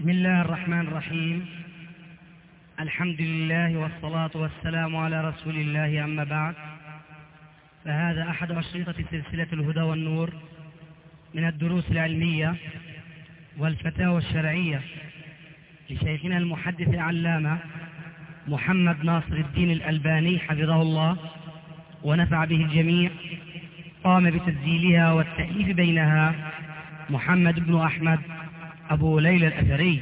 بسم الله الرحمن الرحيم. الحمد لله والصلاة والسلام على رسول الله، أما بعد، فهذا أحد أشرطة سلسلة الهدى والنور من الدروس العلمية والفتاوى الشرعية لشيخنا المحدث العلامة محمد ناصر الدين الألباني حفظه الله ونفع به الجميع. قام بتسجيلها والتأليف بينها محمد بن أحمد أبو ليلى الأثري.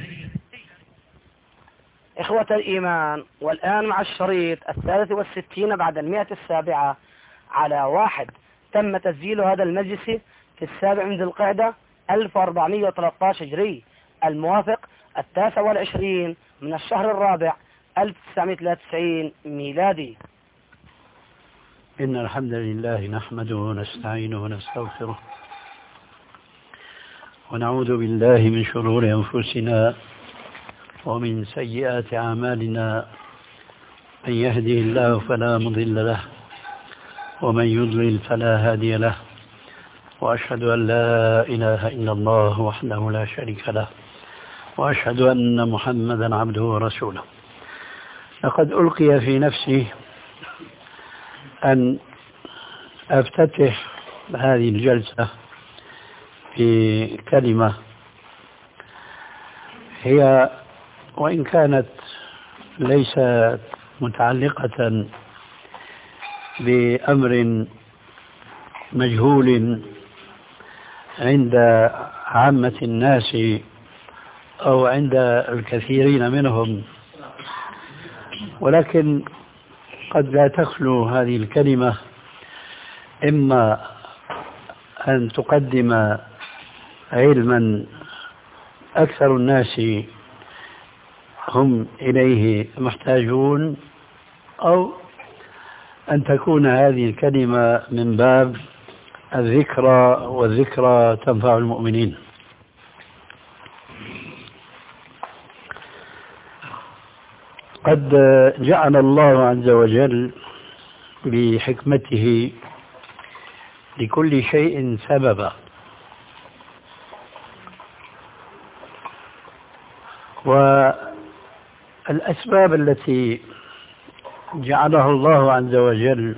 إخوة الإيمان، والآن مع الشريط 63 بعد 107 على 1. تم تسجيل هذا المجلس في 7 ذي القعدة 1413 هجري، الموافق 29 من الشهر الرابع 1993 ميلادي. إن الحمد لله نحمده ونستعينه ونستغفره ونعوذ بالله من شرور أنفسنا ومن سيئات أعمالنا. من يهده الله فلا مضل له ومن يضلل فلا هادي له، وأشهد أن لا إله إلا الله وحده لا شريك له، وأشهد أن محمدا عبده ورسوله. لقد ألقي في نفسي أن أفتتح هذه الجلسة بكلمة هي وإن كانت ليست متعلقة بأمر مجهول عند عامة الناس أو عند الكثيرين منهم، ولكن قد لا تخلو هذه الكلمة إما أن تقدم علما أكثر الناس هم إليه محتاجون، أو أن تكون هذه الكلمة من باب الذكرى، والذكرى تنفع المؤمنين. قد جعل الله عز وجل بحكمته لكل شيء سببا، والأسباب التي جعلها الله عز وجل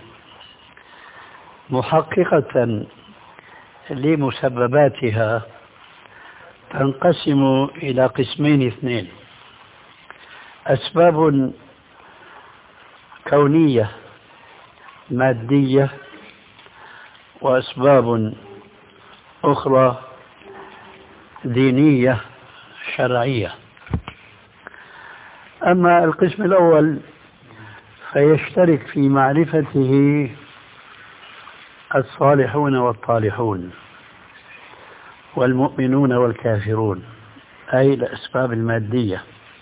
محققة لمسبباتها تنقسم إلى قسمين اثنين: أسباب كونية مادية، وأسباب أخرى دينية شرعية. أما القسم الأول فيشترك في معرفته الصالحون والطالحون والمؤمنون والكافرون، أي الأسباب المادية.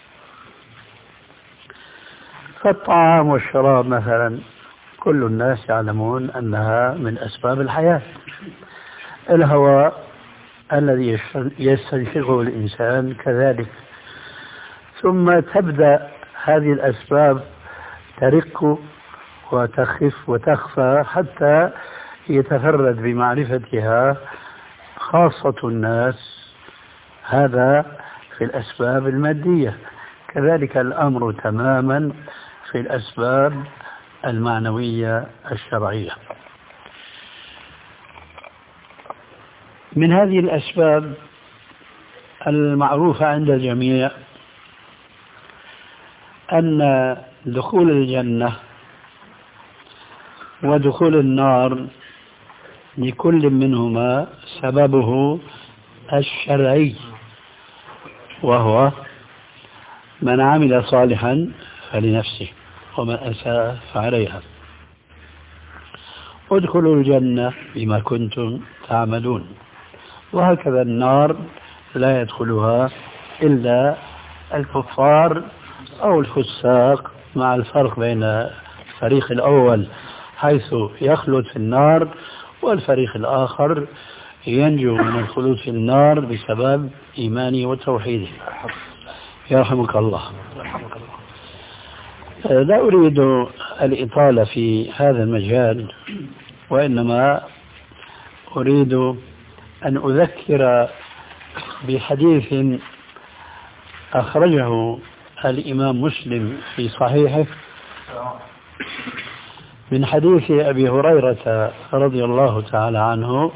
فالطعام والشراب مثلا كل الناس يعلمون أنها من أسباب الحياة. الهواء الذي يستنشقه الإنسان كذلك. ثم تبدأ هذه الأسباب ترق وتخف وتخفى حتى يتفرد بمعرفتها خاصة الناس. هذا في الأسباب المادية. كذلك الأمر تماما في الأسباب المعنوية الشرعية. من هذه الأسباب المعروفة عند الجميع أن دخول الجنة ودخول النار لكل منهما سببه الشرعي، وهو من عمل صالحا فلنفسه ومن أساء فعليها. ادخلوا الجنة بما كنتم تعملون. وهكذا النار لا يدخلها إلا الكفار أو الفساق، مع الفرق بين الفريق الأول حيث يخلد في النار، والفريق الآخر ينجو من الخلود في النار بسبب إيمانه وتوحيده. يرحمك الله. لا أريد الإطالة في هذا المجال، وإنما أريد أن أذكر بحديث أخرجه الإمام مسلم في صحيحه من حديث أبي هريرة رضي الله تعالى عنه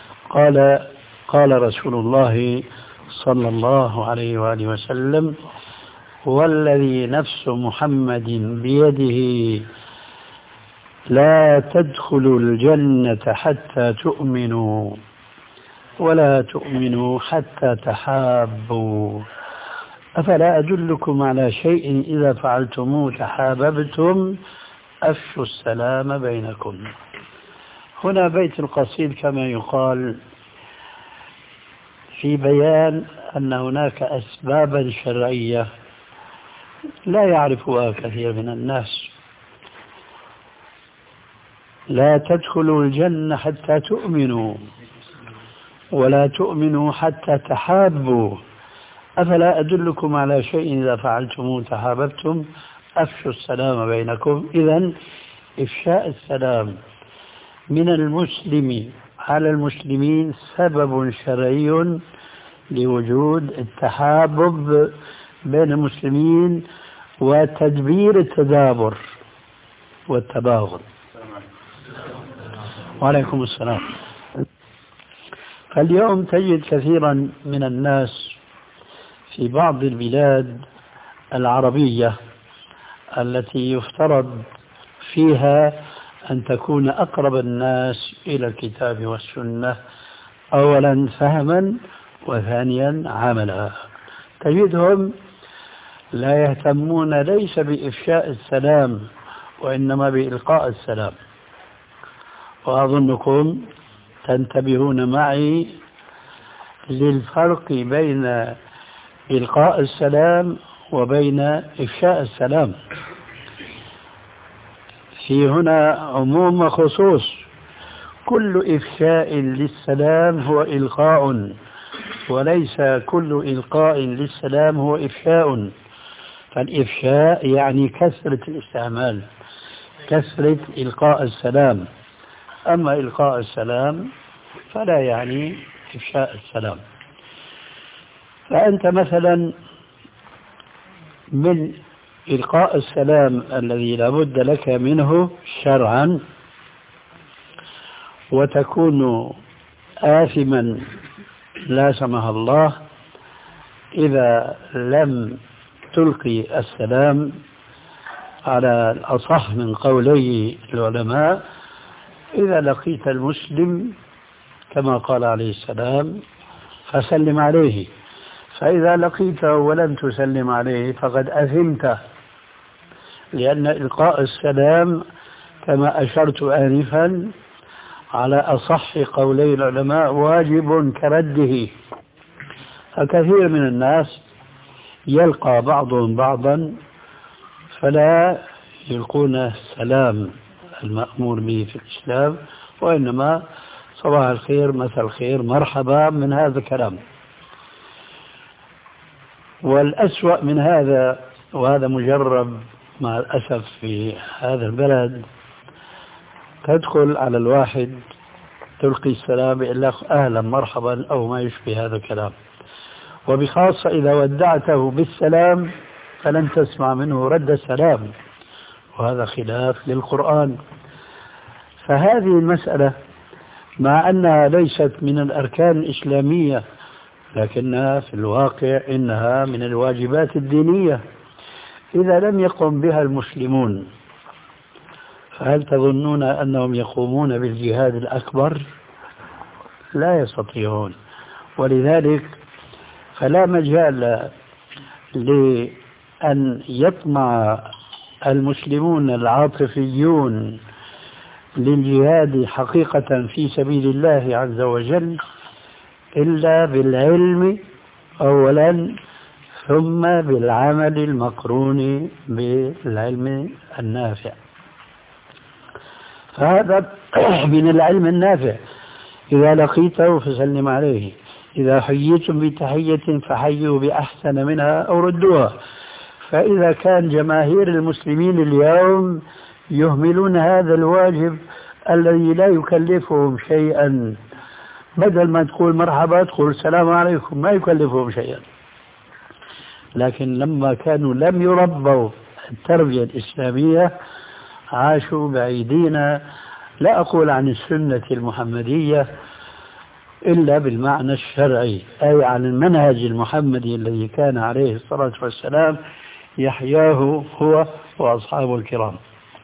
قال رسول الله صلى الله عليه وآله وسلم: والذي نفس محمد بيده لا تدخلوا الجنة حتى تؤمنوا ولا تؤمنوا حتى تحابوا، أفلا أدلكم على شيء إذا فعلتموه تحاببتم، أفشوا السلام بينكم. هنا بيت القصيد كما يقال في بيان أن هناك أسبابا شرعية لا يعرفها كثير من الناس. لا تدخلوا الجنة حتى تؤمنوا ولا تؤمنوا حتى تحابوا، أفلا أدلكم على شيء إذا فعلتموه تحاببتم، أفشوا السلام بينكم. إذن إفشاء السلام من المسلم على المسلمين سبب شرعي لوجود التحابب بين المسلمين وتدبير التدابر والتباغض. وعليكم السلام. فاليوم تجد كثيرا من الناس في بعض البلاد العربية التي يفترض فيها أن تكون أقرب الناس إلى الكتاب والسنة، أولا فهما وثانيا عملا، تجدهم لا يهتمون ليس بإفشاء السلام وإنما بإلقاء السلام. وأظنكم تنتبهون معي للفرق بين إلقاء السلام وبين إفشاء السلام. في هنا عموم وخصوص، كل إفشاء للسلام هو إلقاء، وليس كل إلقاء للسلام هو إفشاء. فالإفشاء يعني كثرة الاستعمال، كثرة إلقاء السلام، أما إلقاء السلام فلا يعني إفشاء السلام. فأنت مثلا من إلقاء السلام الذي لا بد لك منه شرعا وتكون آثما لا سمح الله إذا لم تلقي السلام على الأصح من قولي العلماء. إذا لقيت المسلم كما قال عليه السلام فسلم عليه، فإذا لقيته ولم تسلم عليه فقد أثمت، لأن إلقاء السلام كما أشرت آنفا على أصح قولي العلماء واجب كرده. فكثير من الناس يلقى بعضهم بعضا فلا يلقون السلام المأمور به في الإسلام، وإنما صباح الخير مساء الخير مرحبا من هذا الكلام. والأسوأ من هذا، وهذا مجرب مع الأسف في هذا البلد، تدخل على الواحد تلقي السلام إلا أهلا مرحبا أو ما يشبه هذا الكلام، وبخاصة إذا ودعته بالسلام فلن تسمع منه رد السلام، وهذا خلاف للقرآن. فهذه المسألة مع أنها ليست من الأركان الإسلامية لكنها في الواقع إنها من الواجبات الدينية. إذا لم يقم بها المسلمون فهل تظنون أنهم يقومون بالجهاد الأكبر؟ لا يستطيعون. ولذلك فلا مجال لأن يطمع المسلمون العاطفيون للجهاد حقيقة في سبيل الله عز وجل إلا بالعلم أولا ثم بالعمل المقرون بالعلم النافع. فهذا من العلم النافع. إذا لقيته فسلم عليه، إذا حييتم بتحية فحيوا بأحسن منها أو ردوها. فإذا كان جماهير المسلمين اليوم يهملون هذا الواجب الذي لا يكلفهم شيئا، بدل ما تقول مرحبا تقول السلام عليكم، ما يكلفهم شيئا. لكن لما كانوا لم يربوا التربية الإسلامية عاشوا بعيدين، لا أقول عن السنة المحمدية إلا بالمعنى الشرعي، أي عن المنهج المحمدي الذي كان عليه الصلاة والسلام يحياه هو وأصحابه الكرام.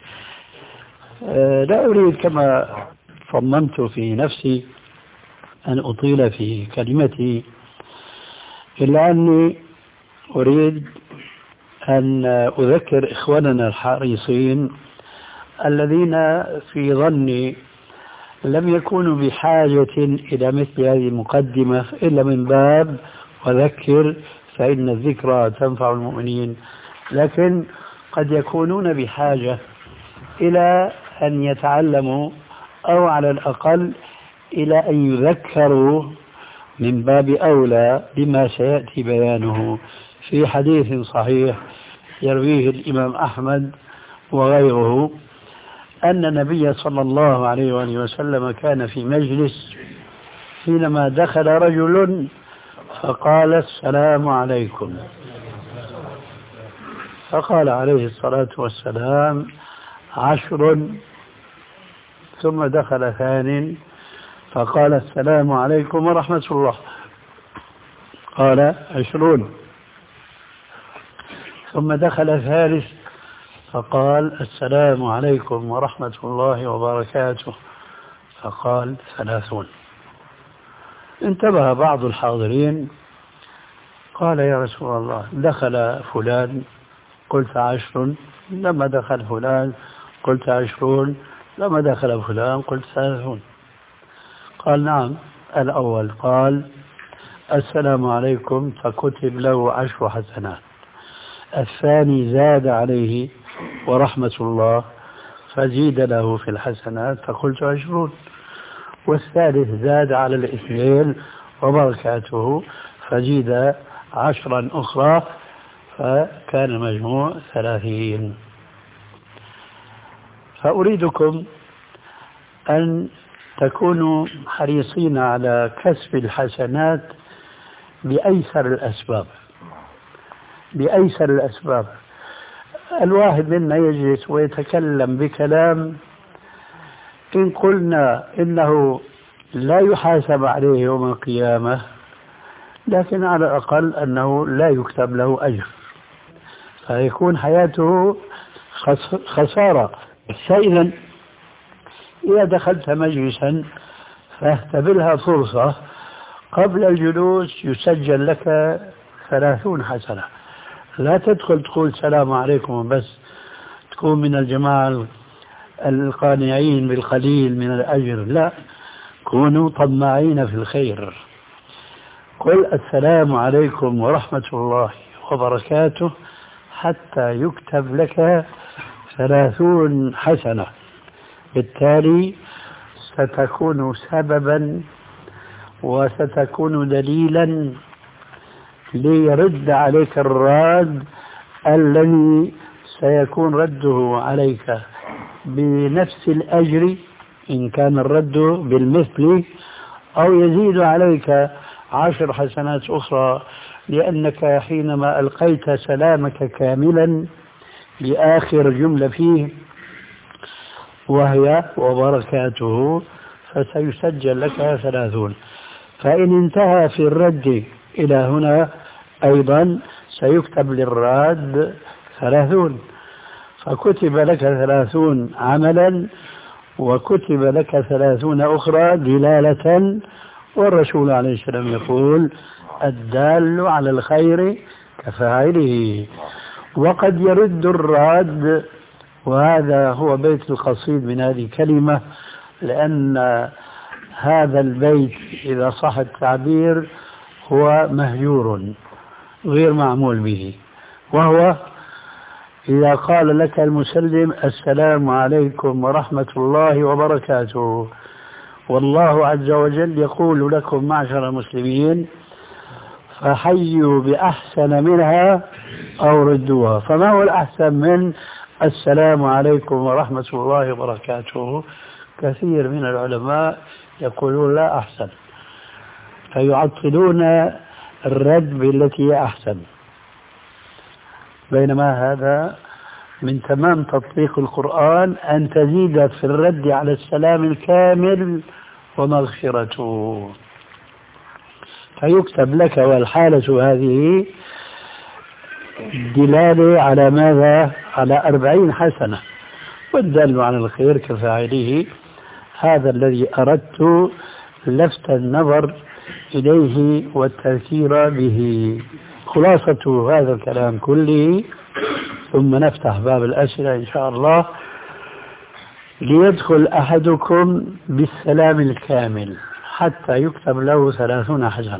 لا أريد كما صممت في نفسي أن أطيل في كلمتي، إلا أني أريد أن أذكر إخواننا الحريصين الذين في ظني لم يكونوا بحاجة إلى مثل هذه المقدمة إلا من باب وذكر فإن الذكرى تنفع المؤمنين، لكن قد يكونون بحاجة إلى أن يتعلموا أو على الأقل إلى أن يذكروا من باب أولى بما سيأتي بيانه في حديث صحيح يرويه الإمام أحمد وغيره أن النبي صلى الله عليه وآله وسلم كان في مجلس حينما دخل رجل فقال السلام عليكم، فقال عليه الصلاة والسلام 10، ثم دخل ثانٍ فقال السلام عليكم ورحمة الله، قال 20، ثم دخل ثالث فقال السلام عليكم ورحمة الله وبركاته، فقال 30. انتبه بعض الحاضرين قال يا رسول الله دخل فلان قلت 10، لما دخل فلان قلت 20، لما دخل فلان قلت 30. قال نعم، الأول قال السلام عليكم فكتب له 10 حسنات، الثاني زاد عليه ورحمة الله فزيد له في الحسنات فقلت 20، والثالث زاد على الاثنين وبركاته فزيد 10 أخرى فكان مجموع 30. فأريدكم أن تكونوا حريصين على كسب الحسنات بأيسر الأسباب. بأيسر الأسباب. الواحد منا يجلس ويتكلم بكلام إن قلنا إنه لا يحاسب عليه يوم القيامة، لكن على الأقل أنه لا يكتب له أجر، فيكون حياته خسارة. فإذا إذا دخلت مجلسا فاهتبلها فرصة، قبل الجلوس يسجل لك 30 حسنة. لا تدخل تقول السلام عليكم بس، تكون من الجماعة القانعين بالقليل من الأجر، لا، كونوا طماعين في الخير. قل السلام عليكم ورحمة الله وبركاته حتى يكتب لك 30 حسنة. بالتالي ستكون سببا وستكون دليلا ليرد عليك الراد الذي سيكون رده عليك بنفس الأجر إن كان الرد بالمثل، أو يزيد عليك 10 حسنات أخرى، لأنك حينما ألقيت سلامك كاملا لآخر جملة فيه وهي وبركاته فسيسجل لك 30. فإن انتهى في الرد إلى هنا أيضا سيكتب للراد 30، فكتب لك 30 عملا وكتب لك 30 أخرى دلالة. والرسول عليه السلام يقول الدال على الخير كفاعله. وقد يرد الراد، وهذا هو بيت القصيد من هذه الكلمة، لأن هذا البيت إذا صح التعبير هو مهجور غير معمول به، وهو إذا قال لك المسلم السلام عليكم ورحمة الله وبركاته، والله عز وجل يقول لكم معشر المسلمين فحيوا بأحسن منها أو ردوها. فما هو الأحسن من السلام عليكم ورحمة الله وبركاته؟ كثير من العلماء يقولون لا أحسن، فيعطلون الرد بالتي هي أحسن. بينما هذا من تمام تطبيق القرآن أن تزيد في الرد على السلام الكامل ومغفرته، فيكتب لك والحالة هذه دلالة على ماذا؟ على 40 حسنة، والدل على الخير كفاعله. هذا الذي أردت لفت النظر إليه والتذكير به. خلاصة هذا الكلام كله، ثم نفتح باب الأسئلة إن شاء الله. ليدخل أحدكم بالسلام الكامل حتى يكتب له 30 حسنة،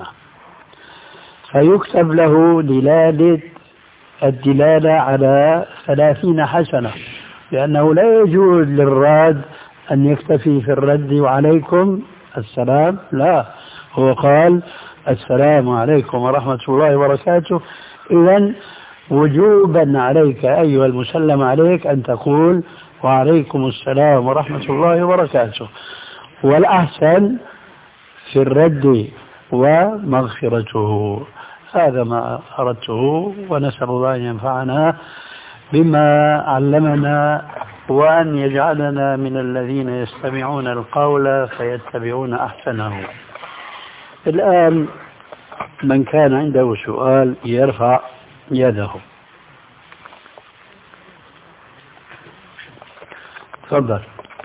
فيكتب له الدلالة على 30 حسنة، لأنه لا يجوز للراد أن يكتفي في الرد وعليكم السلام، لا، هو قال السلام عليكم ورحمة الله وبركاته. إذن وجوبا عليك أيها المسلم عليك أن تقول وعليكم السلام ورحمة الله وبركاته، والأحسن في الرد ومغفرته. هذا ما أردته، ونسأل الله أن ينفعنا بما علمنا وأن يجعلنا من الذين يستمعون القول فيتبعون أحسنه. الآن من كان عنده سؤال يرفع يده. تفضل.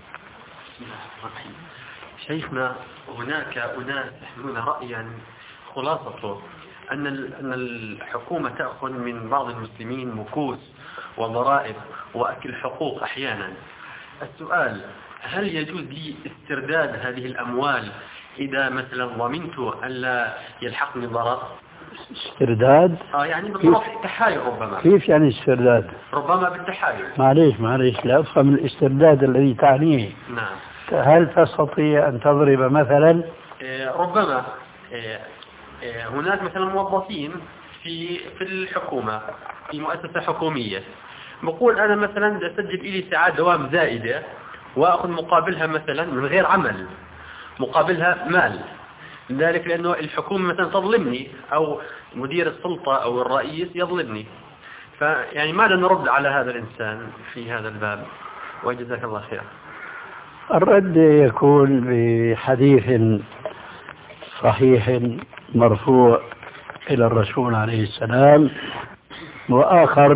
شيخنا، هناك أناس يحملون رأيا خلاصته أن الحكومة تأخذ من بعض المسلمين مكوس وضرائب وأكل حقوق أحيانا. السؤال: هل يجوز لي استرداد هذه الأموال إذا مثلا ضمنت أن لا يلحقني ضرر؟ استرداد؟ يعني بالضبط التحايل. ربما. كيف يعني استرداد؟ ربما بالتحايل. معليش لا أفهم الاسترداد الذي تعنيه. نعم. هل تستطيع أن تضرب مثلا؟ ربما هناك مثلا موظفين في الحكومة في مؤسسة حكومية، بقول أنا مثلا أسجل إلي ساعات دوام زائدة وأخذ مقابلها مثلا من غير عمل، مقابلها مال، ذلك لأنه الحكومة مثلا تظلمني أو مدير السلطة أو الرئيس يظلمني. فيعني ماذا نرد على هذا الإنسان في هذا الباب؟ وجزاك الله خير. الرد يكون بحديث صحيح مرفوع إلى الرسول عليه السلام، وآخر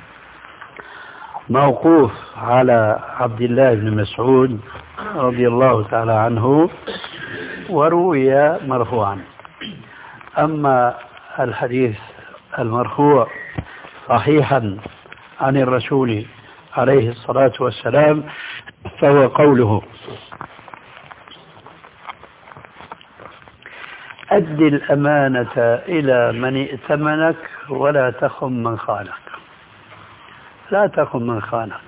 موقوف على عبد الله بن مسعود رضي الله تعالى عنه، وروي مرفوعا. أما الحديث المرفوع صحيحا عن الرسول عليه الصلاة والسلام فهو قوله: أد الأمانة إلى من ائتمنك ولا تخن من خانك. لا تخن من خانك.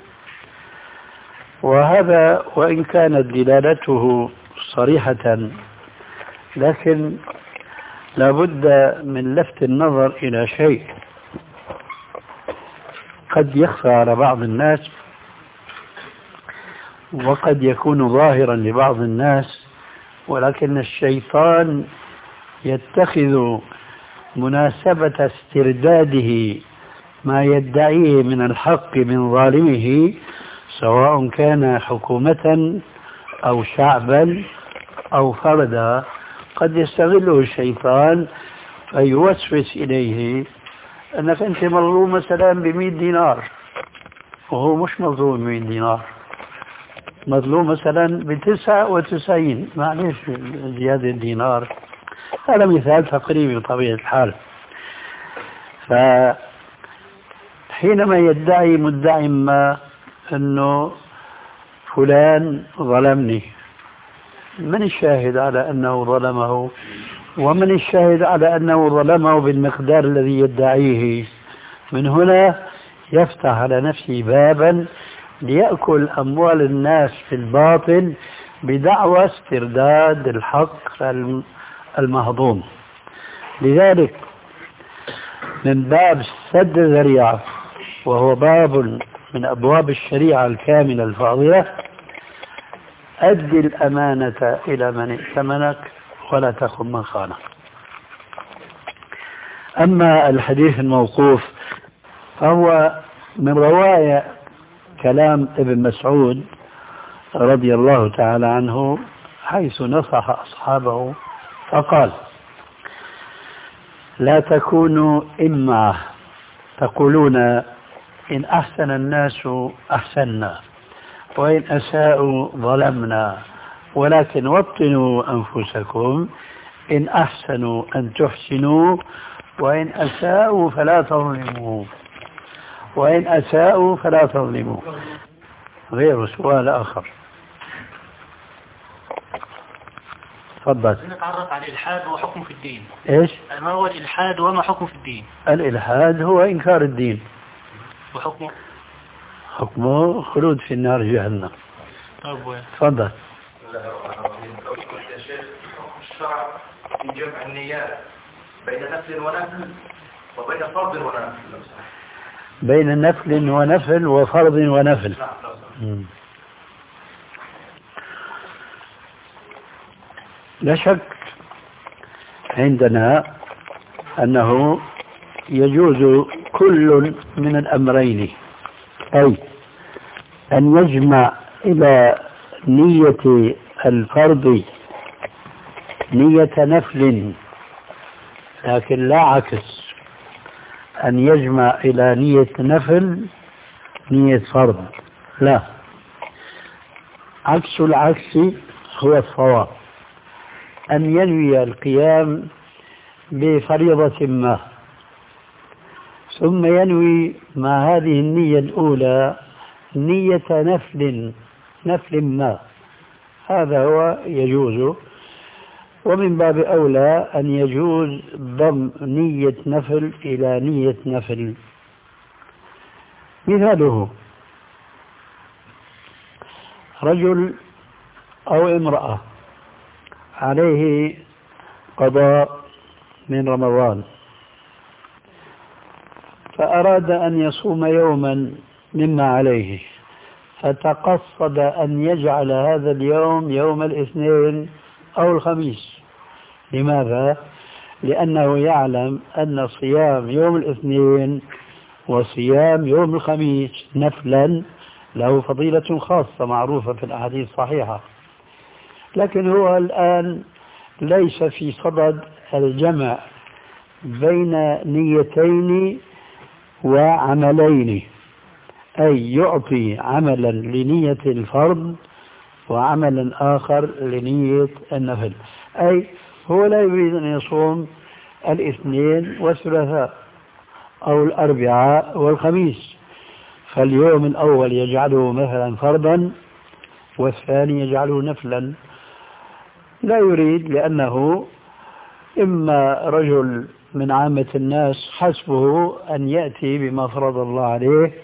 وهذا وإن كانت دلالته صريحة، لكن لابد من لفت النظر إلى شيء قد يخفى على بعض الناس وقد يكون ظاهرا لبعض الناس، ولكن الشيطان يتخذ مناسبة استرداده ما يدعيه من الحق من ظالمه، سواء كان حكومة أو شعبا أو فردا، قد يستغله الشيطان فيوسوس إليه أنك أنت مظلوم مثلا ب100 دينار وهو مش مظلوم ب100 دينار، مظلوم مثلا ب99، معليش زيادة دينار. هذا مثال تقريبي بطبيعة الحال. فحينما يدعي مدعي ما أنه فلان ظلمني، من الشاهد على أنه ظلمه؟ ومن الشاهد على أنه ظلمه بالمقدار الذي يدعيه؟ من هنا يفتح على نفسه بابا ليأكل أموال الناس في الباطل بدعوى استرداد الحق المهضوم. لذلك من باب سد الذريعة، وهو باب من أبواب الشريعة الكاملة الفاضلة: أد الأمانة إلى من ائتمنك ولا تخن من خانك. أما الحديث الموقوف فهو من رواية كلام ابن مسعود رضي الله تعالى عنه حيث نصح أصحابه فقال: لا تكونوا إمعة تقولون إن أحسن الناس أحسنا وإن أساءوا ظلمنا، ولكن وطنوا أنفسكم إن أحسنوا أن تحسنوا وإن أساءوا فلا تظلموا وإن أساءوا فلا تظلموا. غير سؤال آخر. تفضل. نتعرف على الإلحاد وحكمه في الدين. إيش؟ ما هو الإلحاد وما حكمه في الدين؟ الإلحاد هو إنكار الدين. وحكمه؟ حكمه خلود في النار جهنم. تفضل. الشرع في جمع النيات بين نفل ونفل وبين فرض ونفل. بين نفل ونفل وفرض ونفل. لا شك عندنا أنه يجوز كل من الأمرين، أي أن يجمع إلى نية الفرض نية نفل، لكن لا عكس، أن يجمع إلى نية نفل نية فرض، لا، عكس العكس هو الصواب، أن ينوي القيام بفريضة ما ثم ينوي مع هذه النية الأولى نية نفل ما، هذا هو يجوز. ومن باب أولى أن يجوز ضم نية نفل إلى نية نفل. مثاله رجل أو امرأة عليه قضاء من رمضان، فأراد أن يصوم يوما مما عليه، فتقصد أن يجعل هذا اليوم يوم الاثنين أو الخميس. لماذا؟ لأنه يعلم أن صيام يوم الاثنين وصيام يوم الخميس نفلا له فضيلة خاصة معروفة في الأحاديث الصحيحة، لكن هو الآن ليس في صدد الجمع بين نيتين وعملين، أي يعطي عملا لنية الفرض وعملا آخر لنية النفل، أي هو لا يريد أن يصوم الاثنين والثلاثاء أو الأربعاء والخميس، فاليوم الأول يجعله مثلا فرضا والثاني يجعله نفلا، لا يريد، لأنه إما رجل من عامة الناس حسبه أن يأتي بما فرض الله عليه،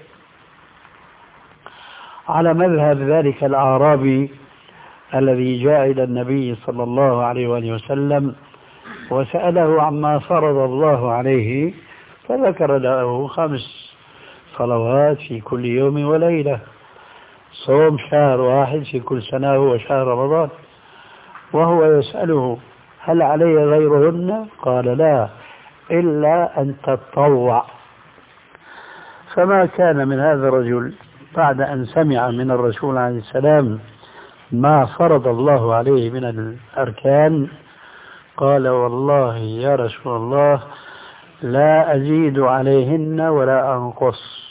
على مذهب ذلك الأعرابي الذي جاء إلى النبي صلى الله عليه وآله وسلم وسأله عما فرض الله عليه، فذكر له 5 صلوات في كل يوم وليلة، صوم شهر واحد في كل سنة هو شهر رمضان، وهو يسأله هل علي غيرهن؟ قال لا، إلا أن تتطوع. فما كان من هذا الرجل بعد أن سمع من الرسول عليه السلام ما فرض الله عليه من الأركان قال والله يا رسول الله لا أزيد عليهن ولا أنقص،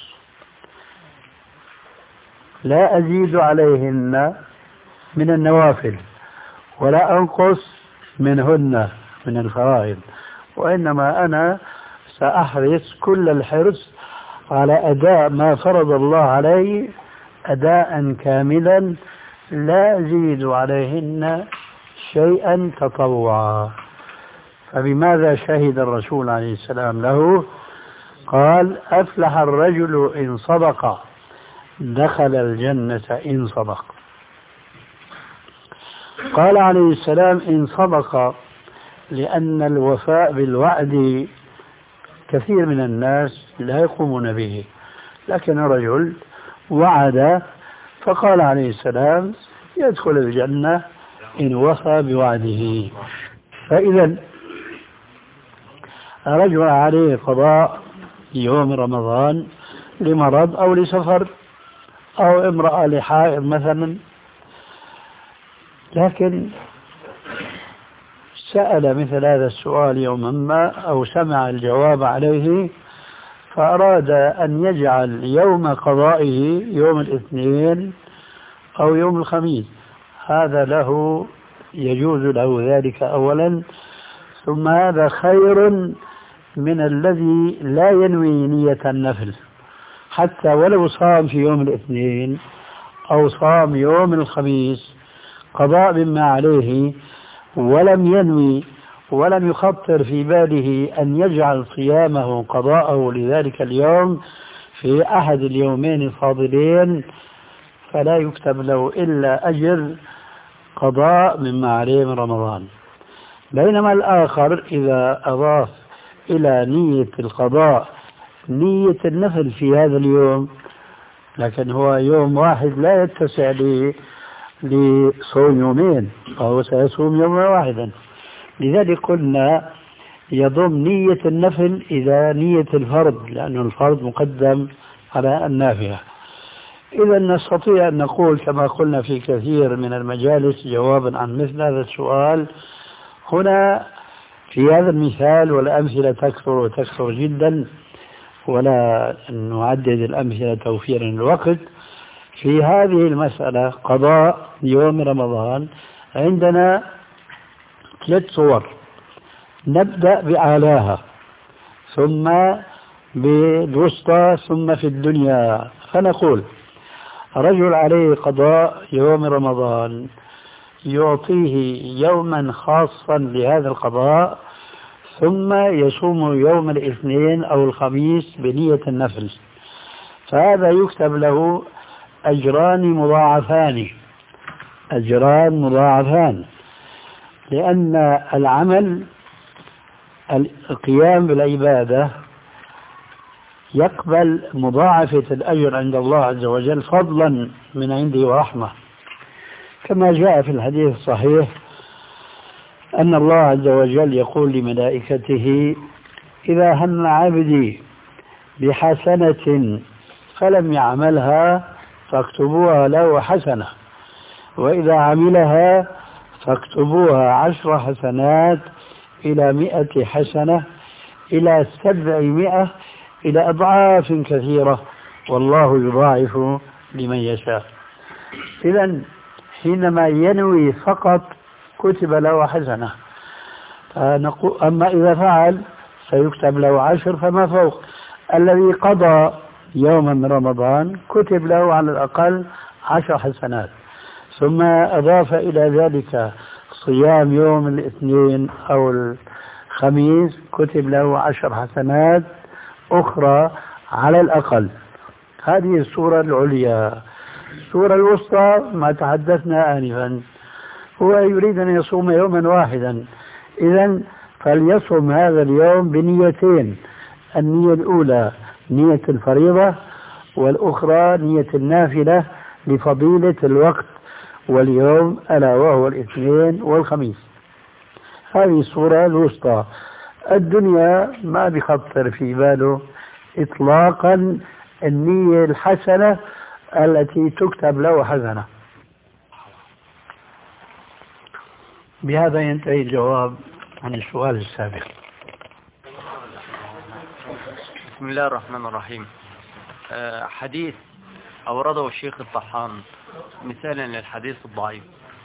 لا أزيد عليهن من النوافل ولا أنقص منهن من الفرائض، وإنما أنا سأحرص كل الحرص على أداء ما فرض الله علي أداء كاملا لا أزيد عليهن شيئا تطوعا. فبماذا شهد الرسول عليه السلام له؟ قال أفلح الرجل إن صدق دخل الجنة إن صدق. قال عليه السلام إن صدق لأن الوفاء بالوعد كثير من الناس لا يقومون به، لكن الرجل وعد فقال عليه السلام يدخل الجنة إن وفى بوعده. فإذا رجل عليه قضاء يوم رمضان لمرض أو لسفر أو امرأة لحائض مثلا. لكن سأل مثل هذا السؤال يوما ما أو سمع الجواب عليه فأراد أن يجعل يوم قضائه يوم الاثنين أو يوم الخميس، هذا له يجوز له ذلك أولا، ثم هذا خير من الذي لا ينوي نية النفل، حتى ولو صام في يوم الاثنين أو صام يوم الخميس قضاء مما عليه ولم ينوي ولم يخطر في باله أن يجعل صيامه قضاءه لذلك اليوم في أحد اليومين الفاضلين، فلا يكتب له إلا أجر قضاء مما عليه من رمضان. بينما الآخر إذا أضاف إلى نية القضاء نية النفل في هذا اليوم، لكن هو يوم واحد لا يتسع لصوم يومين، فهو سيصوم يوما واحدا. لذلك قلنا يضم نية النفل إلى نية الفرض، لأن الفرض مقدم على النافلة. إذا نستطيع أن نقول كما قلنا في كثير من المجالس جوابا عن مثل هذا السؤال، هنا في هذا المثال، والأمثلة تكثر وتكثر جدا ولا نعدد الأمثلة توفيرا للوقت، في هذه المسألة قضاء يوم رمضان عندنا 3 صور. نبدأ بأعلاها ثم بالوسطى ثم في الدنيا. فنقول رجل عليه قضاء يوم رمضان يعطيه يوما خاصا لهذا القضاء ثم يصوم يوم الاثنين أو الخميس بنية النفل، فهذا يكتب له أجران مضاعفان، لأن العمل القيام بالعبادة يقبل مضاعفة الأجر عند الله عز وجل فضلا من عنده ورحمة، كما جاء في الحديث الصحيح أن الله عز وجل يقول لملائكته: إذا هم عبدي بحسنة فلم يعملها فاكتبوها له حسنة، وإذا عملها فاكتبوها 10 حسنات إلى 100 حسنة إلى 700 إلى أضعاف كثيرة، والله يضاعف لمن يشاء. إذن حينما ينوي فقط كتب له حسنة، أما إذا فعل سيكتب له 10 فما فوق. الذي قضى يوما من رمضان كتب له على الأقل 10 حسنات، ثم أضاف إلى ذلك صيام يوم الاثنين أو الخميس كتب له 10 حسنات أخرى على الأقل. هذه الصورة العليا. الصورة الوسطى ما تحدثنا آنفا، هو يريد أن يصوم يوما واحدا، إذن فليصوم هذا اليوم بنيتين: النية الأولى نية الفريضة، والأخرى نية النافلة لفضيلة الوقت واليوم ألا وهو الاثنين والخميس. هذه الصورة الوسطى. الدنيا ما بخطر في باله إطلاقا النية الحسنة التي تكتب له حسنة. بهذا ينتهي الجواب عن السؤال السابق. بسم الله الرحمن الرحيم. حديث أورده الشيخ الطحان مثالا للحديث الضعيف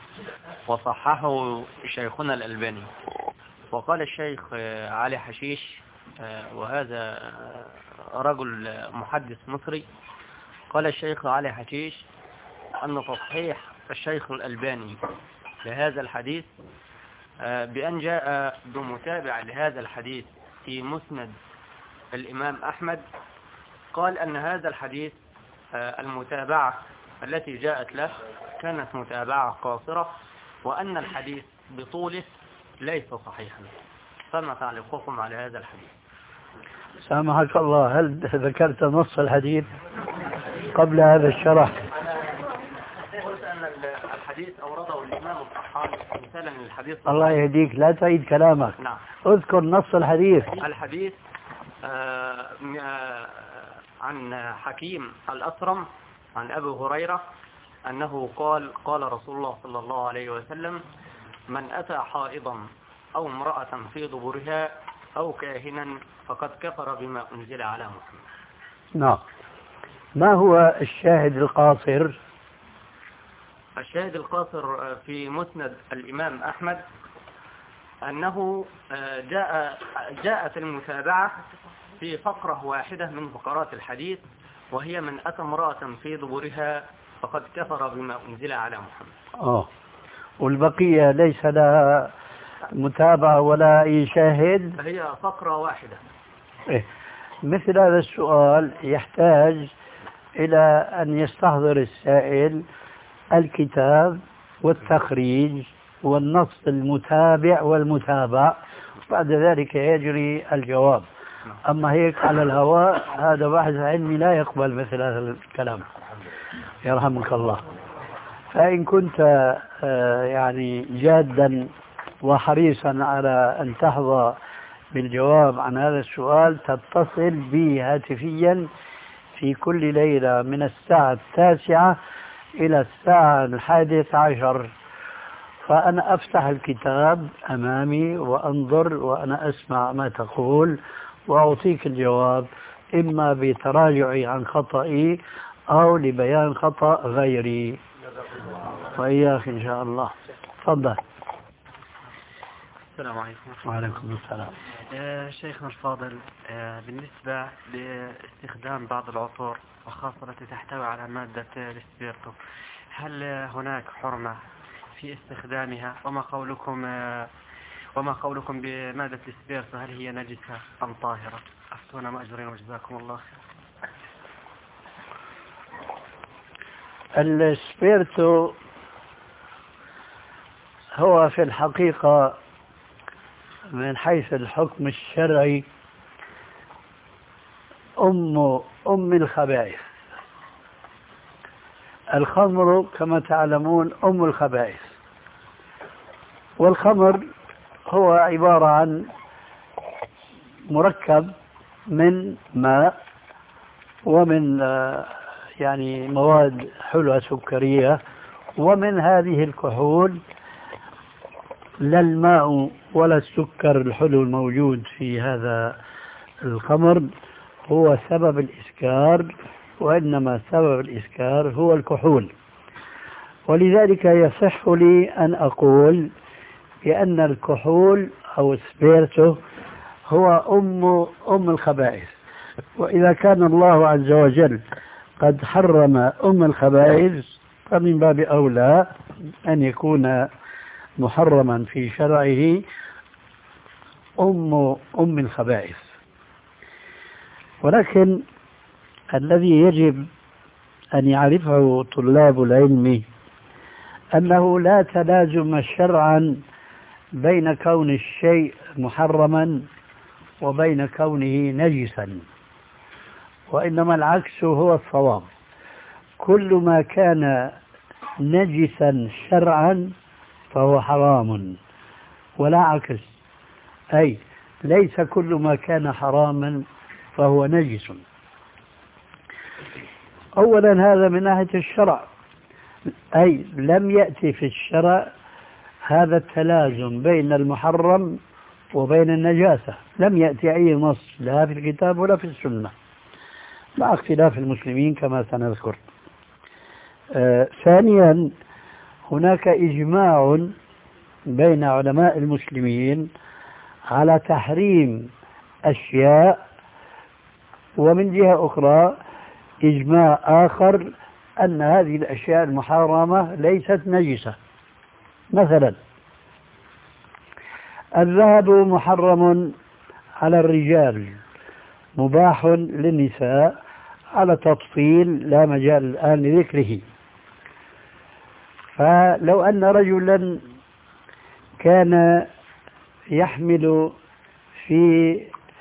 وصححه شيخنا الألباني، وقال الشيخ علي حشيش، وهذا رجل محدث مصري، قال الشيخ علي حشيش أن تصحيح الشيخ الألباني لهذا الحديث بأن جاء بمتابع لهذا الحديث في مسند الإمام أحمد، قال أن هذا الحديث المتابعة التي جاءت له كانت متابعة قاصرة، وأن الحديث بطوله ليس صحيحا. فما تعليقكم على هذا الحديث؟ سامحك الله، هل ذكرت نص الحديث قبل هذا الشرح؟ قلت أن الحديث أورده الإمام الطحان مثالا للحديث. الله يهديك، لا تعيد كلامك. نعم. اذكر نص الحديث. الحديث عن حكيم الأسرم عن أبي هريرة أنه قال رسول الله صلى الله عليه وسلم: من أتى حائضا أو امرأة في دبرها أو كاهنا فقد كفر بما أنزل على محمد. نعم. ما هو الشاهد القاصر؟ الشاهد القاصر في مسند الإمام أحمد أنه جاءت المتابعة في فقرة واحدة من فقرات الحديث، وهي: من أتى امرأة في دبرها فقد كفر بما أنزل على محمد. والبقية ليس لها متابعة ولا أي شاهد؟ هي فقرة واحدة. مثل هذا السؤال يحتاج إلى أن يستحضر السائل الكتاب والتخريج والنص المتابع والمتابع، بعد ذلك يجري الجواب. أما هيك على الهواء هذا باحث علمي لا يقبل مثل هذا الكلام، يرحمك الله. فإن كنت يعني جادا وحريصا على أن تحظى بالجواب عن هذا السؤال، تتصل بي هاتفيا في كل ليلة من الساعة 9 إلى الساعة 11، فأنا أفتح الكتاب أمامي وأنظر وأنا أسمع ما تقول وأعطيك الجواب، إما بتراجعي عن خطئي أو لبيان خطأ غيري. وإياك إن شاء الله. تفضل. السلام عليكم. وعليكم السلام. شيخنا الفاضل، بالنسبة لاستخدام بعض العطور وخاصة التي تحتوي على مادة الاسبيرتو، هل هناك حرمة في استخدامها؟ وما قولكم بمادة الاسبيرتو، هل هي نجسة أم طاهرة؟ أفتونا مأجورين وجزاكم الله خير. الاسبيرتو هو في الحقيقة من حيث الحكم الشرعي أم الخبائث. الخمر كما تعلمون أم الخبائث، والخمر هو عبارة عن مركب من ماء ومن يعني مواد حلوة سكرية، ومن هذه الكحول لا الماء ولا السكر الحلو الموجود في هذا الخمر هو سبب الإسكار، وإنما سبب الإسكار هو الكحول. ولذلك يصح لي أن أقول بأن الكحول أو السبيرتو هو أم الخبائث. وإذا كان الله عز وجل قد حرم أم الخبائث فمن باب أولى أن يكون محرما في شرعه أم الخبائث. ولكن الذي يجب أن يعرفه طلاب العلم أنه لا تلازم شرعا بين كون الشيء محرما وبين كونه نجسا، وإنما العكس هو الصواب. كل ما كان نجسا شرعا فهو حرام ولا عكس، أي ليس كل ما كان حراما فهو نجس. أولا هذا من ناحية الشرع، أي لم يأتي في الشرع هذا التلازم بين المحرم وبين النجاسة، لم يأتي أي نص لا في الكتاب ولا في السنة، مع اختلاف المسلمين كما سنذكر. ثانيا هناك إجماع بين علماء المسلمين على تحريم أشياء، ومن جهة أخرى إجماع آخر أن هذه الأشياء المحرمة ليست نجسة. مثلا الذهب محرم على الرجال، مباح للنساء على تفصيل لا مجال الآن لذكره. فلو أن رجلا كان يحمل في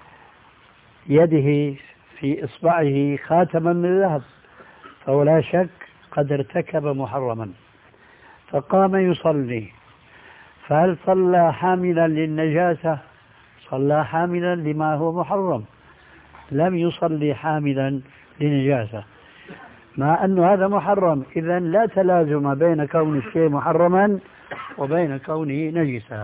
يده في إصبعه خاتما من ذهب فهو لا شك قد ارتكب محرما، فقام يصلي، فهل صلى حاملا للنجاسة؟ صلى حاملا لما هو محرم، لم يصلي حاملا لنجاسة، مع أن هذا محرم. إذا لا تلازم بين كون الشيء محرما وبين كونه نجسا.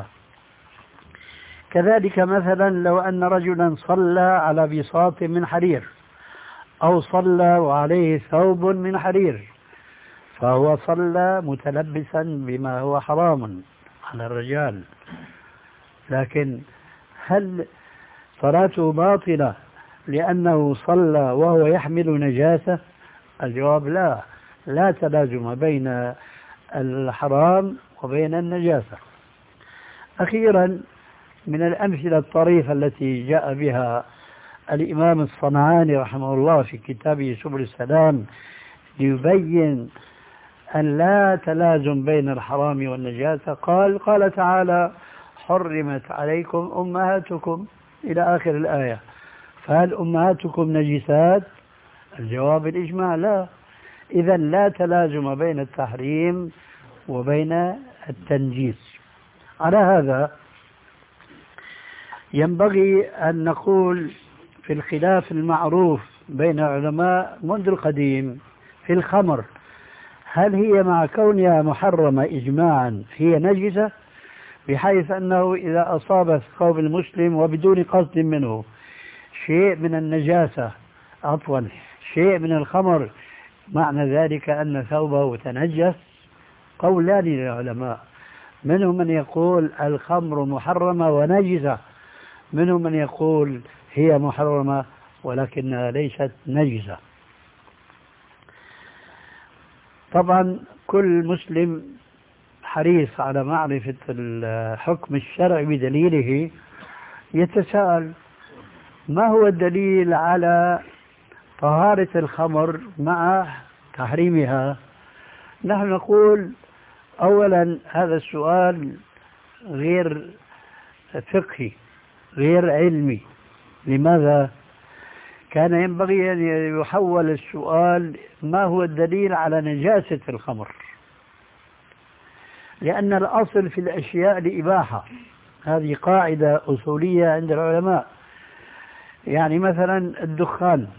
كذلك مثلا لو أن رجلا صلى على بساط من حرير أو صلى وعليه ثوب من حرير، فهو صلى متلبسا بما هو حرام على الرجال، لكن هل صلاته باطلة لأنه صلى وهو يحمل نجاسة؟ الجواب لا، لا تلازم بين الحرام وبين النجاسة. أخيرا من الأمثلة الطريفة التي جاء بها الإمام الصنعاني رحمه الله في كتابه سبل السلام ليبين أن لا تلازم بين الحرام والنجاسة، قال تعالى: حرمت عليكم أمهاتكم إلى آخر الآية. فهل أمهاتكم نجسات؟ الجواب الإجماع لا. إذا لا تلازم بين التحريم وبين التنجيس. على هذا ينبغي أن نقول في الخلاف المعروف بين العلماء منذ القديم في الخمر، هل هي مع كونها محرمة إجماعا هي نجسة، بحيث أنه إذا أصاب ثوب المسلم وبدون قصد منه شيء من النجاسة شيء من الخمر، معنى ذلك أن ثوبه تنجس؟ قولان للعلماء، منهم من يقول الخمر محرمة ونجسة، منهم من يقول هي محرمة ولكنها ليست نجسة. طبعا كل مسلم حريص على معرفة الحكم الشرعي بدليله، يتساءل: ما هو الدليل على طهارة الخمر مع تحريمها؟ نحن نقول أولا هذا السؤال غير فقهي غير علمي. لماذا؟ كان ينبغي أن يحول السؤال: ما هو الدليل على نجاسة الخمر؟ لأن الأصل في الأشياء الإباحة، هذه قاعدة أصولية عند العلماء. يعني مثلا الدخان،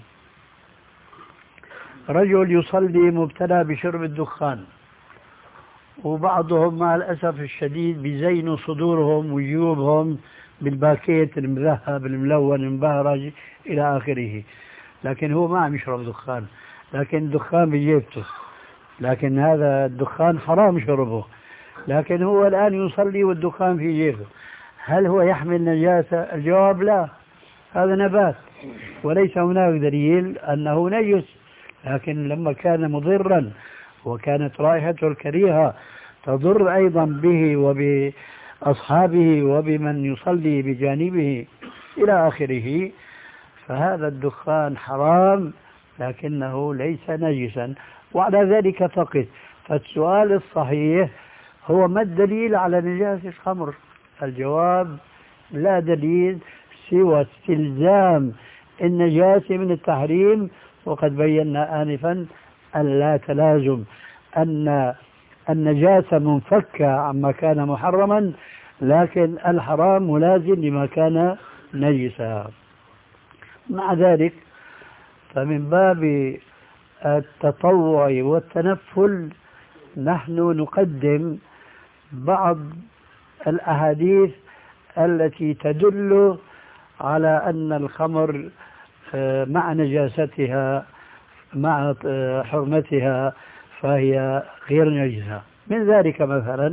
رجل يصلي مبتلى بشرب الدخان، وبعضهم مع الأسف الشديد بيزينوا صدورهم وجيوبهم بالباكيت المذهب الملون المبهرج إلى آخره، لكن هو ما عم يشرب دخان، لكن الدخان بجيبته، لكن هذا الدخان حرام شربه، لكن هو الآن يصلي والدخان في جيبه. هل هو يحمل نجاسة؟ الجواب لا، هذا نبات وليس هناك دليل أنه نجس، لكن لما كان مضرا وكانت رائحته الكريهة تضر أيضا به وبأصحابه وبمن يصلي بجانبه إلى آخره، فهذا الدخان حرام لكنه ليس نجسا، وعلى ذلك فقط. فالسؤال الصحيح هو: ما الدليل على نجاسة الخمر؟ الجواب: لا دليل سوى استلزام النجاسة من التحريم، وقد بينا آنفا أن لا تلازم، أن النجاسة منفكة عما كان محرما، لكن الحرام ملازم لما كان نجسا. مع ذلك فمن باب التطوع والتنفل نحن نقدم بعض الأحاديث التي تدل على أن الخمر مع نجاستها مع حرمتها فهي غير نجسة. من ذلك مثلا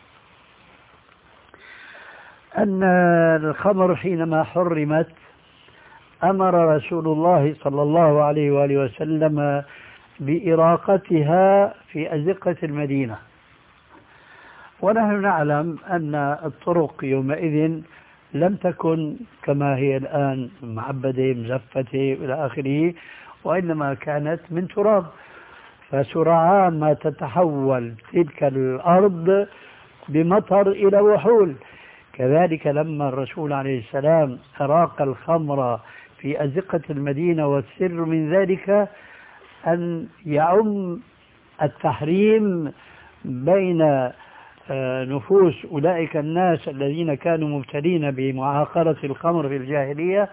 أن الخمر حينما حرمت أمر رسول الله صلى الله عليه وآله وسلم بإراقتها في أزقة المدينة، ونحن نعلم أن الطرق يومئذ لم تكن كما هي الآن معبدة مزفتة إلى آخره، وإنما كانت من تراب، فسرعان ما تتحول تلك الأرض بمطر إلى وحول. كذلك لما الرسول عليه السلام أراق الخمر في أزقة المدينة، والسر من ذلك أن يعم التحريم بين نفوس أولئك الناس الذين كانوا مبتلين بمعاقرة الخمر في الجاهلية،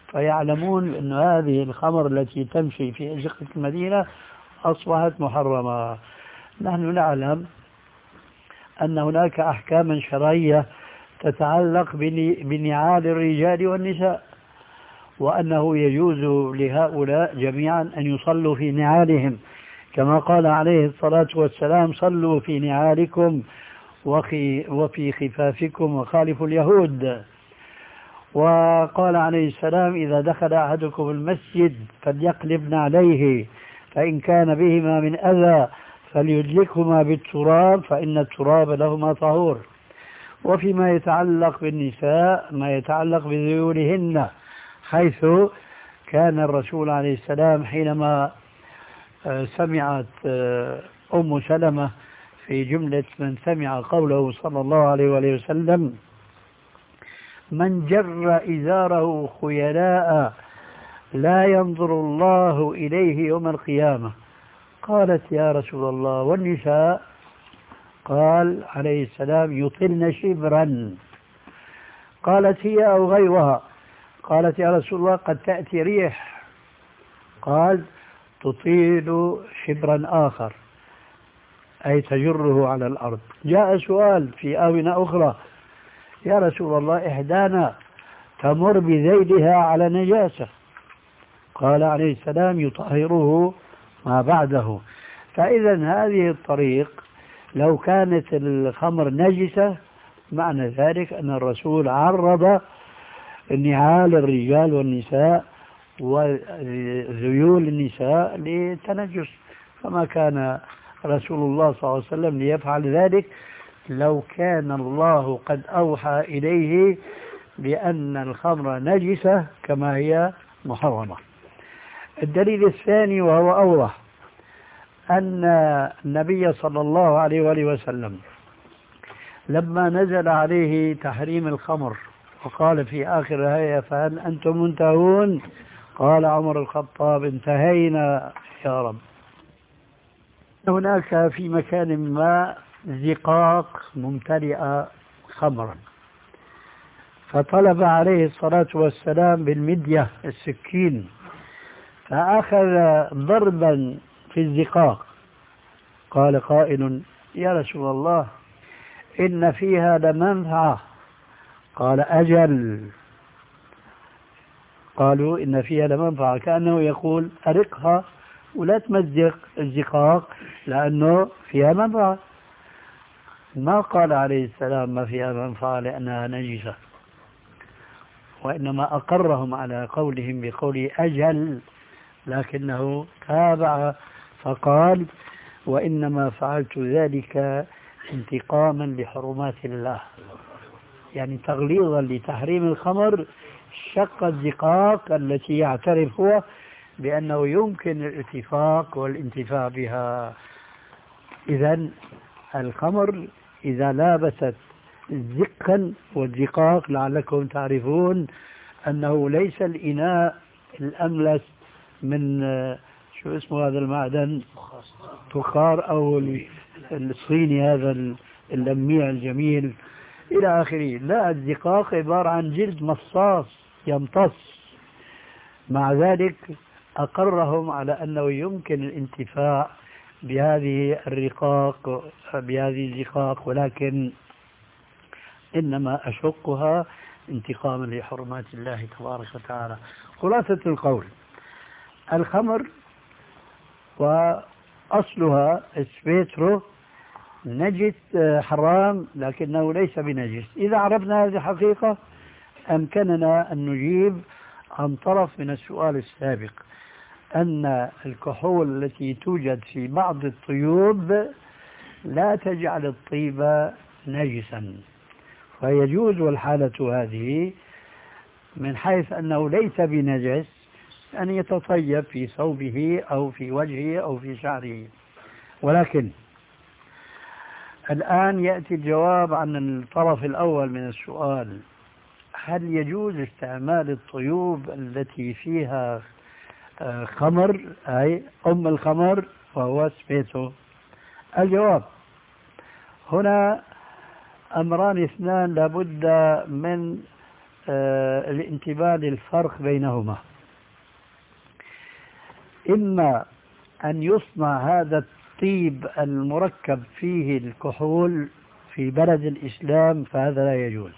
فيعلمون أن هذه الخمر التي تمشي في أزقة المدينة أصبحت محرمة. نحن نعلم أن هناك أحكاما شرعية تتعلق بنعال الرجال والنساء، وأنه يجوز لهؤلاء جميعا أن يصلوا في نعالهم، كما قال عليه الصلاة والسلام: صلوا في نعالكم وفي خفافكم وخالفوا اليهود. وقال عليه السلام: إذا دخل أحدكم المسجد فليقلب نعليه، فإن كان بهما من أذى فليدلكهما بالتراب فإن التراب لهما طهور. وفيما يتعلق بالنساء ما يتعلق بذيولهن، حيث كان الرسول عليه السلام حينما سمعت أم سلمة في جملة من سمع قوله صلى الله عليه وآله وسلم: من جر إزاره خيلاء لا ينظر الله إليه يوم القيامة. قالت: يا رسول الله والنساء؟ قال عليه السلام: يطلن شبرا. قالت: هي أو غيرها؟ قالت: يا رسول الله قد تأتي ريح. قال: تطيل شبرا آخر، أي تجره على الأرض. جاء سؤال في آونة أخرى: يا رسول الله إحدانا تمر بذيلها على نجاسة. قال عليه السلام: يطهره ما بعده. فإذا هذه الطريق لو كانت الخمر نجسة معنى ذلك أن الرسول عرض نعال الرجال والنساء وذيول النساء للتنجس، فما كان رسول الله صلى الله عليه وسلم ليفعل ذلك لو كان الله قد أوحى إليه بأن الخمر نجسة كما هي محرمة. الدليل الثاني وهو أوضح، أن النبي صلى الله عليه وآله وسلم لما نزل عليه تحريم الخمر وقال في آخر الآية: فهل أنتم منتهون؟ قال عمر الخطاب: انتهينا يا رب. هناك في مكان ما زقاق ممتلئة خمرا، فطلب عليه الصلاة والسلام بالمدية السكين، فأخذ ضربا في الزقاق. قال قائل: يا رسول الله إن فيها لمنفعة. قال: أجل. قالوا: إن فيها لمنفعة، كأنه يقول: أرقها ولا تمزق الزقاق لأنه فيها منفعة. ما قال عليه السلام ما فيها منفعة لأنها نجسة، وإنما أقرهم على قولهم بقول أجل، لكنه تابع فقال: وإنما فعلت ذلك انتقاما لحرمات الله، يعني تغليظا لتحريم الخمر شق الزقاق التي يعترف هو بأنه يمكن الاتفاق والانتفاع بها. إذن الخمر إذا لابست زقا، والزقاق لعلكم تعرفون أنه ليس الإناء الأملس من شو اسمه هذا المعدن، فخار، أو الصيني هذا اللميع الجميل إلى آخره. لا، الزقاق عبارة عن جلد مصاص يمتص. مع ذلك أقرهم على أنه يمكن الانتفاع بهذه الرقاق، بهذه الزقاق، ولكن إنما أشقها انتقاما لحرمات الله تبارك وتعالى. خلاصة القول: الخمر وأصلها اسبيترو نجس حرام لكنه ليس بنجس. إذا عرفنا هذه الحقيقة أمكننا أن نجيب عن طرف من السؤال السابق، أن الكحول التي توجد في بعض الطيوب لا تجعل الطيب نجسا، فيجوز الحالة هذه من حيث أنه ليس بنجس أن يتطيب في ثوبه أو في وجهه أو في شعره. ولكن الآن يأتي الجواب عن الطرف الأول من السؤال: هل يجوز استعمال الطيوب التي فيها خمر، أي أم الخمر وهو سبيتو؟ الجواب: هنا أمران اثنان لابد من الانتباه للفرق بينهما. إما أن يصنع هذا الطيب المركب فيه الكحول في بلد الإسلام فهذا لا يجوز،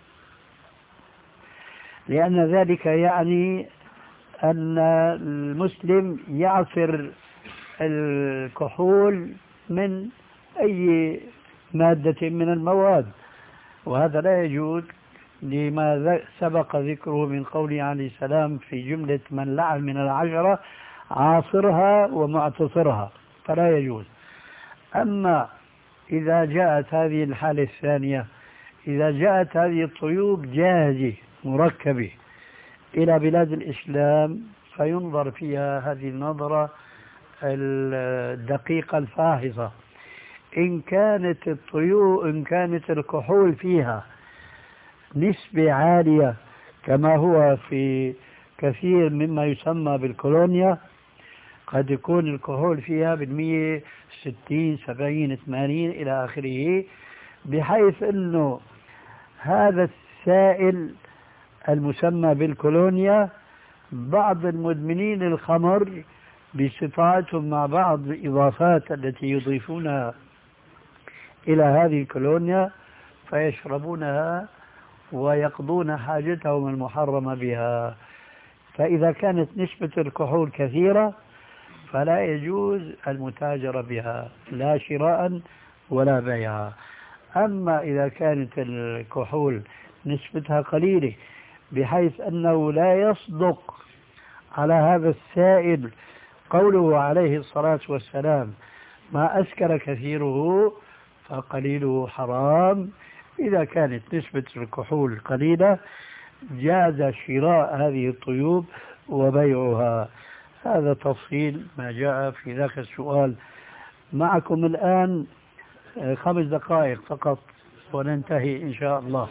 لأن ذلك يعني أن المسلم يعصر الكحول من أي مادة من المواد، وهذا لا يجوز لما سبق ذكره من قوله عليه السلام في جملة من لعن من العشرة عاصرها ومعتصرها، فلا يجوز. أما إذا جاءت هذه الحالة الثانية، إذا جاءت هذه الطيوب جاهزة مركبة إلى بلاد الإسلام فينظر فيها هذه النظرة الدقيقة الفاحصة. إن كانت الكحول فيها نسبة عالية كما هو في كثير مما يسمى بالكولونيا، قد يكون الكحول فيها بالمية 60 70 80 إلى آخره، بحيث أنه هذا السائل المسمى بالكولونيا بعض المدمنين الخمر باستطاعتهم مع بعض الإضافات التي يضيفونها إلى هذه الكولونيا فيشربونها ويقضون حاجتهم المحرمة بها. فإذا كانت نسبة الكحول كثيرة فلا يجوز المتاجرة بها لا شراء ولا بيعا. أما إذا كانت الكحول نسبتها قليلة بحيث أنه لا يصدق على هذا السائل قوله عليه الصلاة والسلام ما أسكر كثيره فقليله حرام، إذا كانت نسبة الكحول قليلة جاز شراء هذه الطيوب وبيعها. هذا تفصيل ما جاء في ذاك السؤال. معكم الآن 5 دقائق فقط وننتهي إن شاء الله.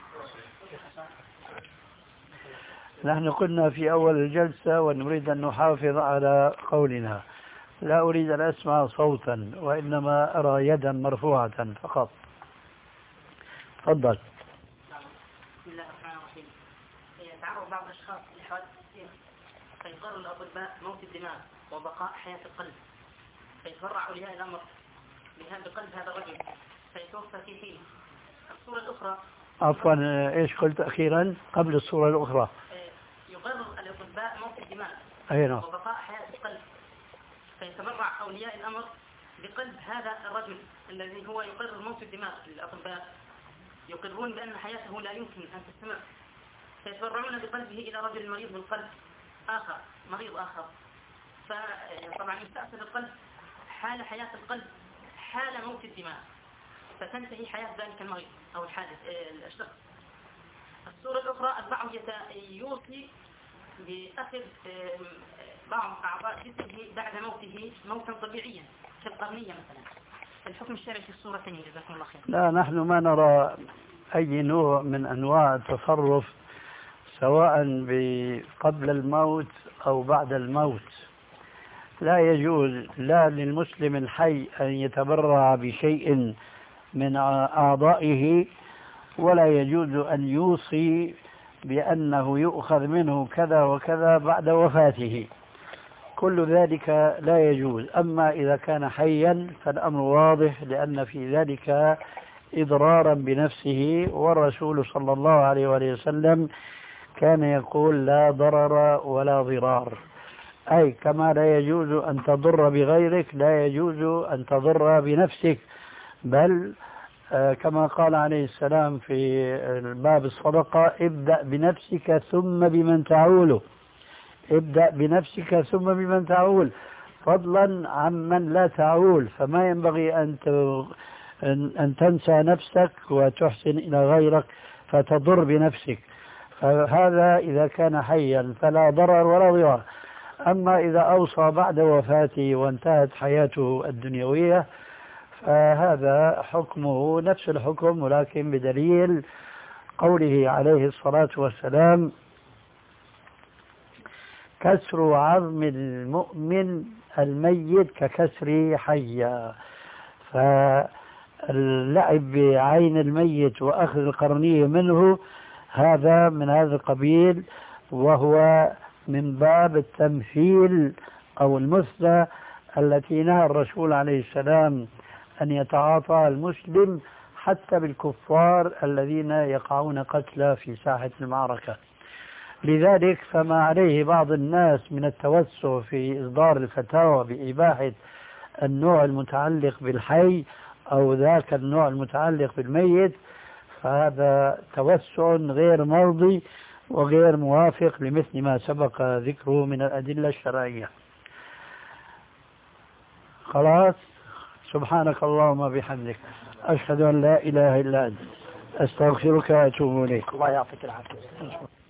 نحن قلنا في أول الجلسة ونريد أن نحافظ على قولنا، لا أريد أن أسمع صوتا وإنما أرى يدا مرفوعة فقط. تفضل. بسم الله الرحمن الرحيم. يتعرض بعض الأشخاص لحوادث كثيرة فيقرر الأطباء موت الدماغ وبقاء حياة القلب، فيتبرع أولياء الأمر بقلب هذا الرجل فيتوفى في حين. الصورة الأخرى عفوا إيش قلت أخيرا قبل الصورة الأخرى؟ يقرر الأطباء موت الدماغ أيوة. وبقاء حياة القلب، فيتبرع أولياء الأمر بقلب هذا الرجل الذي هو يقرر موت الدماغ. الأطباء يقررون بأن حياته لا يمكن أن تستمر، فيتبرعون بقلبه إلى رجل مريض بالقلب آخر، مريض آخر. فطبعا يستأثر القلب حال حياة القلب حال موت الدماغ، فتنتهي حياة ذلك المريض أو الحادث الشخص. الصورة الأخرى البعض يوصي بأخذ بعض أعضاء جسمه بعد موته موتا طبيعيا كالقرنية مثلا. الحكم الشرعي في الصورتين جزاكم الله خير. لا، نحن ما نرى أي نوع من أنواع التصرف سواء قبل الموت أو بعد الموت. لا يجوز لا للمسلم الحي أن يتبرع بشيء من أعضائه، ولا يجوز أن يوصي بأنه يؤخذ منه كذا وكذا بعد وفاته. كل ذلك لا يجوز. أما إذا كان حيا فالأمر واضح، لأن في ذلك إضرارا بنفسه، والرسول صلى الله عليه وسلم كان يقول لا ضرر ولا ضرار، أي كما لا يجوز أن تضر بغيرك لا يجوز أن تضر بنفسك، بل كما قال عليه السلام في باب الصدقة ابدأ بنفسك ثم بمن تعوله. ابدأ بنفسك ثم بمن تعول، فضلا عمن لا تعول. فما ينبغي أن تنسى نفسك وتحسن إلى غيرك فتضر بنفسك. فهذا إذا كان حيا فلا ضرر ولا ضرار. أما إذا أوصى بعد وفاته وانتهت حياته الدنيوية فهذا حكمه نفس الحكم، ولكن بدليل قوله عليه الصلاة والسلام كسر عظم المؤمن الميت ككسر حيا. فاللعب بعين الميت وأخذ القرنية منه هذا من هذا القبيل، وهو من باب التمثيل أو المثلى التي نهى الرسول عليه السلام أن يتعاطى المسلم حتى بالكفار الذين يقعون قتلى في ساحة المعركة. لذلك فما عليه بعض الناس من التوسع في إصدار الفتاوى بإباحة النوع المتعلق بالحي أو ذاك النوع المتعلق بالميت، فهذا توسع غير مرضي وغير موافق لمثل ما سبق ذكره من الأدلة الشرعية. خلاص، سبحانك اللهم بحمدك، أشهد أن لا إله إلا أنت، أستغفرك وأتوب إليك. الله يعطيك العافية.